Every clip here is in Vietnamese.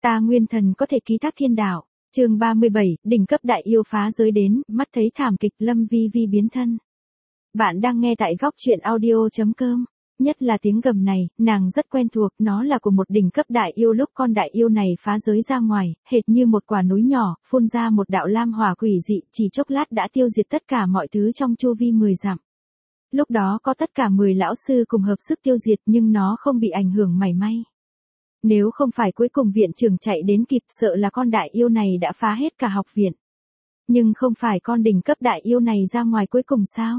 Ta nguyên thần có thể ký thác thiên đạo. Chương 37, đỉnh cấp đại yêu phá giới đến, mắt thấy thảm kịch Lâm Vi Vi biến thân. Bạn đang nghe tại góc truyện audio.com. Nhất là tiếng gầm này, nàng rất quen thuộc, nó là của một đỉnh cấp đại yêu lúc con đại yêu này phá giới ra ngoài, hệt như một quả núi nhỏ, phun ra một đạo lam hỏa quỷ dị, chỉ chốc lát đã tiêu diệt tất cả mọi thứ trong chu vi 10 dặm. Lúc đó có tất cả 10 lão sư cùng hợp sức tiêu diệt nhưng nó không bị ảnh hưởng mảy may. Nếu không phải cuối cùng viện trưởng chạy đến kịp, sợ là con đại yêu này đã phá hết cả học viện. Nhưng không phải con đỉnh cấp đại yêu này ra ngoài cuối cùng sao?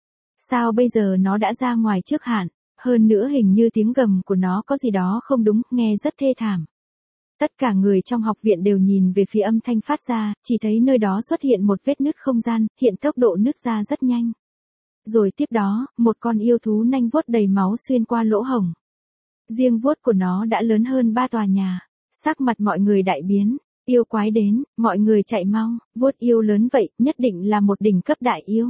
Sao bây giờ nó đã ra ngoài trước hạn? Hơn nữa hình như tiếng gầm của nó có gì đó không đúng, nghe rất thê thảm. Tất cả người trong học viện đều nhìn về phía âm thanh phát ra, chỉ thấy nơi đó xuất hiện một vết nứt không gian, hiện tốc độ nứt ra rất nhanh. Rồi tiếp đó, một con yêu thú nanh vuốt đầy máu xuyên qua lỗ hổng. Riêng vuốt của nó đã lớn hơn 3 tòa nhà. Sắc mặt mọi người đại biến, yêu quái đến, mọi người chạy mau, vuốt yêu lớn vậy, nhất định là một đỉnh cấp đại yêu.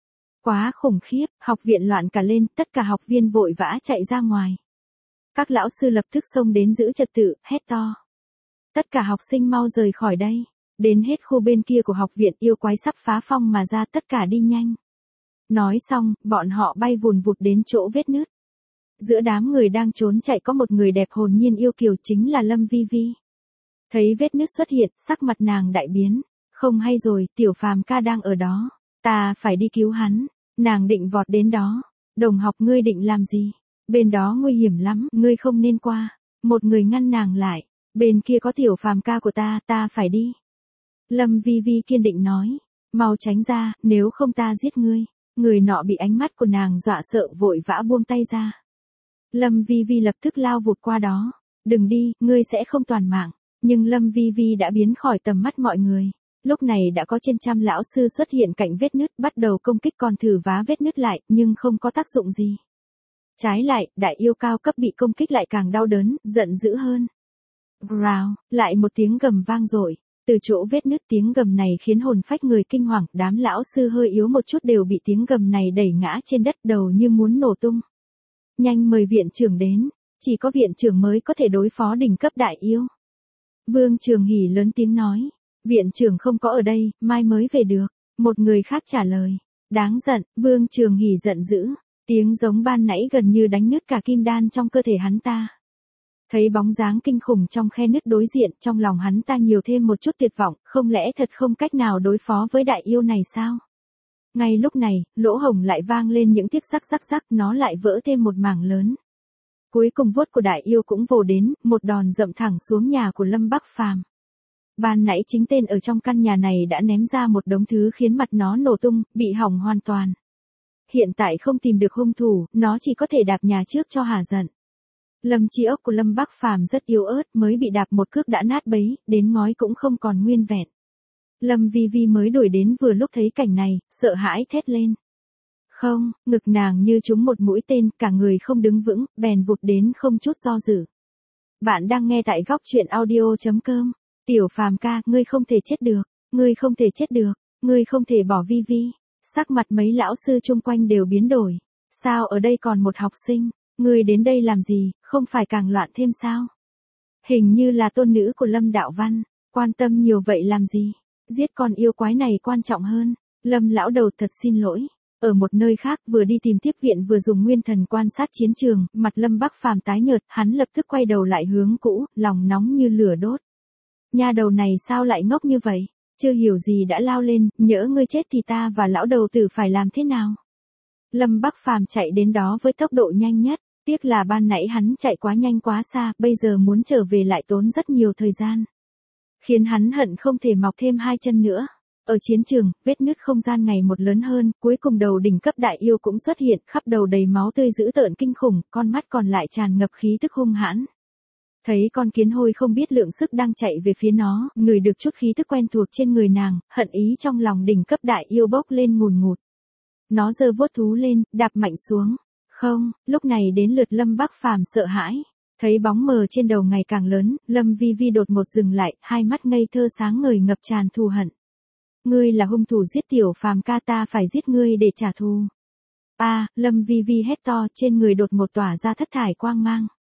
Quá khủng khiếp, học viện loạn cả lên, tất cả học viên vội vã chạy ra ngoài. Các lão sư lập tức xông đến giữ trật tự, hét to. Tất cả học sinh mau rời khỏi đây. Đến hết khu bên kia của học viện, yêu quái sắp phá phong mà ra, tất cả đi nhanh. Nói xong, bọn họ bay vùn vụt đến chỗ vết nứt. Giữa đám người đang trốn chạy có một người đẹp hồn nhiên yêu kiều, chính là Lâm Vi Vi. Thấy vết nứt xuất hiện, sắc mặt nàng đại biến. Không hay rồi, Tiểu Phàm ca đang ở đó. Ta phải đi cứu hắn. Nàng định vọt đến đó. Đồng học, ngươi định làm gì? Bên đó nguy hiểm lắm, ngươi không nên qua. Một người ngăn nàng lại. Bên kia có Tiểu Phàm ca của ta phải đi. Lâm Vi Vi kiên định nói. Mau tránh ra, nếu không ta giết ngươi. Người nọ bị ánh mắt của nàng dọa sợ, vội vã buông tay ra. Lâm Vi Vi lập tức lao vụt qua đó. Đừng đi, ngươi sẽ không toàn mạng. Nhưng Lâm Vi Vi đã biến khỏi tầm mắt mọi người. Lúc này đã có trên trăm lão sư xuất hiện cạnh vết nứt, bắt đầu công kích, còn thử vá vết nứt lại, nhưng không có tác dụng gì. Trái lại, đại yêu cao cấp bị công kích lại càng đau đớn, giận dữ hơn. Growl, lại một tiếng gầm vang dội. Từ chỗ vết nứt, tiếng gầm này khiến hồn phách người kinh hoàng, đám lão sư hơi yếu một chút đều bị tiếng gầm này đẩy ngã trên đất, đầu như muốn nổ tung. Nhanh mời viện trưởng đến, chỉ có viện trưởng mới có thể đối phó đỉnh cấp đại yêu. Vương Trường Hỉ lớn tiếng nói, viện trưởng không có ở đây, mai mới về được. Một người khác trả lời, đáng giận, Vương Trường Hỉ giận dữ, tiếng giống ban nãy gần như đánh nứt cả kim đan trong cơ thể hắn ta. Thấy bóng dáng kinh khủng trong khe nứt đối diện, trong lòng hắn ta nhiều thêm một chút tuyệt vọng, không lẽ thật không cách nào đối phó với đại yêu này sao? Ngay lúc này, lỗ hổng lại vang lên những tiếng rắc, nó lại vỡ thêm một mảng lớn. Cuối cùng vuốt của đại yêu cũng vồ đến, một đòn dậm thẳng xuống nhà của Lâm Bắc Phàm. Ban nãy chính tên ở trong căn nhà này đã ném ra một đống thứ khiến mặt nó nổ tung, bị hỏng hoàn toàn. Hiện tại không tìm được hung thủ, nó chỉ có thể đạp nhà trước cho hả giận. Lâm chi ốc của Lâm Bắc Phàm rất yếu ớt, mới bị đạp một cước đã nát bấy, đến ngói cũng không còn nguyên vẹn. Lâm Vi Vi mới đuổi đến vừa lúc thấy cảnh này, sợ hãi thét lên. Không, ngực nàng như trúng một mũi tên, cả người không đứng vững, bèn vụt đến không chút do dự. Bạn đang nghe tại góc truyện audio.com. Tiểu Phàm ca, ngươi không thể chết được, ngươi không thể chết được, ngươi không thể bỏ Vi Vi. Sắc mặt mấy lão sư chung quanh đều biến đổi. Sao ở đây còn một học sinh, ngươi đến đây làm gì, không phải càng loạn thêm sao? Hình như là tôn nữ của Lâm Đạo Văn, quan tâm nhiều vậy làm gì? Giết con yêu quái này quan trọng hơn. Lâm lão đầu thật xin lỗi. Ở một nơi khác, vừa đi tìm tiếp viện vừa dùng nguyên thần quan sát chiến trường, mặt Lâm Bắc Phàm tái nhợt, hắn lập tức quay đầu lại hướng cũ, lòng nóng như lửa đốt. Nha đầu này sao lại ngốc như vậy? Chưa hiểu gì đã lao lên, nhỡ ngươi chết thì ta và lão đầu tử phải làm thế nào? Lâm Bắc Phàm chạy đến đó với tốc độ nhanh nhất, tiếc là ban nãy hắn chạy quá nhanh quá xa, bây giờ muốn trở về lại tốn rất nhiều thời gian. Khiến hắn hận không thể mọc thêm 2 chân nữa. Ở chiến trường, vết nứt không gian ngày một lớn hơn, cuối cùng đầu đỉnh cấp đại yêu cũng xuất hiện, khắp đầu đầy máu tươi dữ tợn kinh khủng, con mắt còn lại tràn ngập khí tức hung hãn. Thấy con kiến hôi không biết lượng sức đang chạy về phía nó, ngửi được chút khí tức quen thuộc trên người nàng, hận ý trong lòng đỉnh cấp đại yêu bốc lên ngùn ngụt. Nó giơ vuốt thú lên, đạp mạnh xuống. Không, lúc này đến lượt Lâm Bắc Phàm sợ hãi. Thấy bóng mờ trên đầu ngày càng lớn, Lâm Vi Vi đột ngột dừng lại, hai mắt ngây thơ sáng ngời ngập tràn thù hận. Ngươi là hung thủ giết Tiểu Phàm ca, ta phải giết ngươi để trả thù. Lâm Vi Vi hét to, trên người đột ngột tỏa ra thất thải quang mang.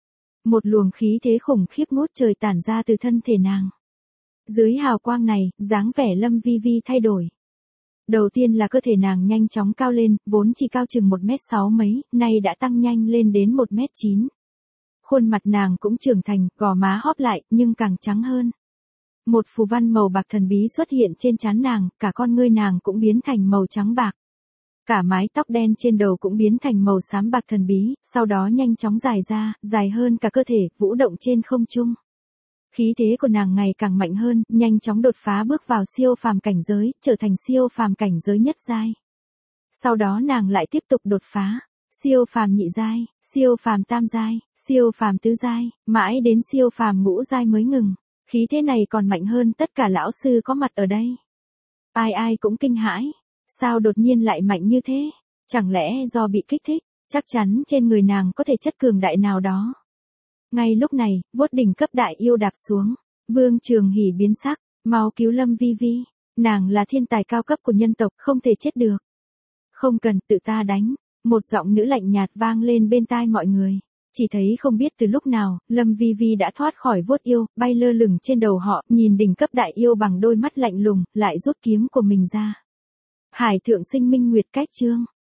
Một luồng khí thế khủng khiếp ngút trời tản ra từ thân thể nàng. Dưới hào quang này, dáng vẻ Lâm Vi Vi thay đổi. Đầu tiên là cơ thể nàng nhanh chóng cao lên, vốn chỉ cao chừng 1m6 mấy, nay đã tăng nhanh lên đến 1m9. Khuôn mặt nàng cũng trưởng thành, gò má hóp lại, nhưng càng trắng hơn. Một phù văn màu bạc thần bí xuất hiện trên trán nàng, cả con ngươi nàng cũng biến thành màu trắng bạc. Cả mái tóc đen trên đầu cũng biến thành màu xám bạc thần bí, sau đó nhanh chóng dài ra, dài hơn cả cơ thể, vũ động trên không trung. Khí thế của nàng ngày càng mạnh hơn, nhanh chóng đột phá bước vào siêu phàm cảnh giới, trở thành siêu phàm cảnh giới nhất giai. Sau đó nàng lại tiếp tục đột phá, siêu phàm nhị giai, siêu phàm tam giai, siêu phàm tứ giai, mãi đến siêu phàm ngũ giai mới ngừng. Khí thế này còn mạnh hơn tất cả lão sư có mặt ở đây. Ai ai cũng kinh hãi, sao đột nhiên lại mạnh như thế? Chẳng lẽ do bị kích thích? Chắc chắn trên người nàng có thể chất cường đại nào đó. Ngay lúc này, vuốt đỉnh cấp đại yêu đạp xuống. Vương Trường Hỉ biến sắc, mau cứu Lâm Vi Vi. Nàng là thiên tài cao cấp của nhân tộc, không thể chết được. Không cần, tự ta đánh. Một giọng nữ lạnh nhạt vang lên bên tai mọi người. Chỉ thấy không biết từ lúc nào, Lâm Vi Vi đã thoát khỏi vuốt yêu, bay lơ lửng trên đầu họ, nhìn đỉnh cấp đại yêu bằng đôi mắt lạnh lùng, lại rút kiếm của mình ra. Hải thượng sinh minh nguyệt cách chương.